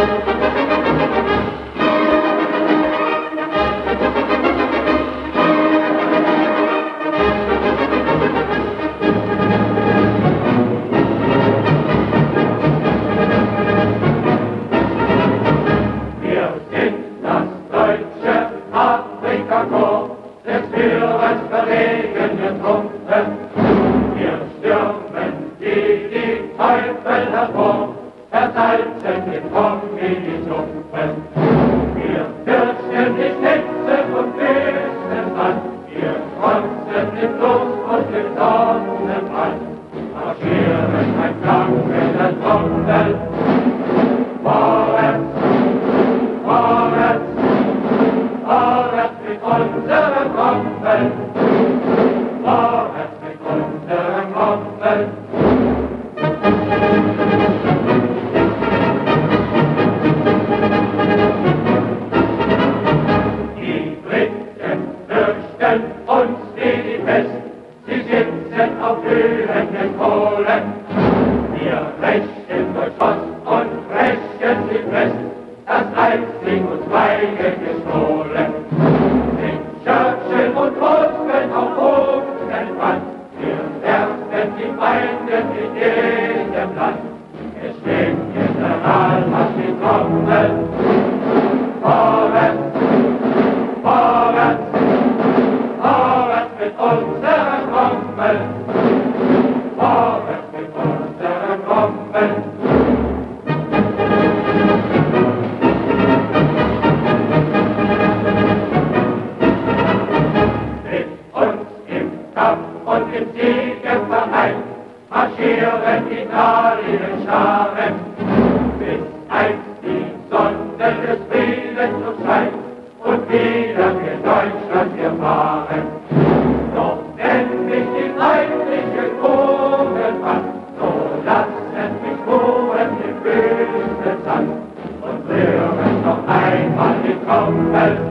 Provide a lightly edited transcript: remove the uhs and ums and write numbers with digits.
Des Führers verwegene Truppen, wir stürmen die Teufel hervor, versalzen den Korn in die Suppe. Wir fürchten die Netze vom bösen Mann, wir trotzen den Blues und den Sonnenbrand, marschieren ein Klange Trommel. Vorwärts, vorwärts, vorwärts mit unserem Trommel, vorwärts mit unserem Trommel. Die Briten fürchten uns wie die Pest, sie sitzen auf glühenden Kohlen. Wir brechen durch Ost und brechen sie fest, das Leipzig uns Weige gestohlen. In Churchill und Roosevelt auf Boden Wand, wir werfen die Feinde in jedem Land. Es steht General auf die Trommel. Vorwärts, vorwärts, vorwärts mit unserer Trommel. Vorwärts mit unserer Trommel. Mit uns im Kampf und im Siege vereint, marschieren Italien Scharen, bis einst die Sonne des Friedens uns scheint und wieder für Deutschland wir fahren. Doch wenn mich die feindliche Kugel fasst, so lassen mich ruhen im bösen Sand und rühren noch einmal die Trommel.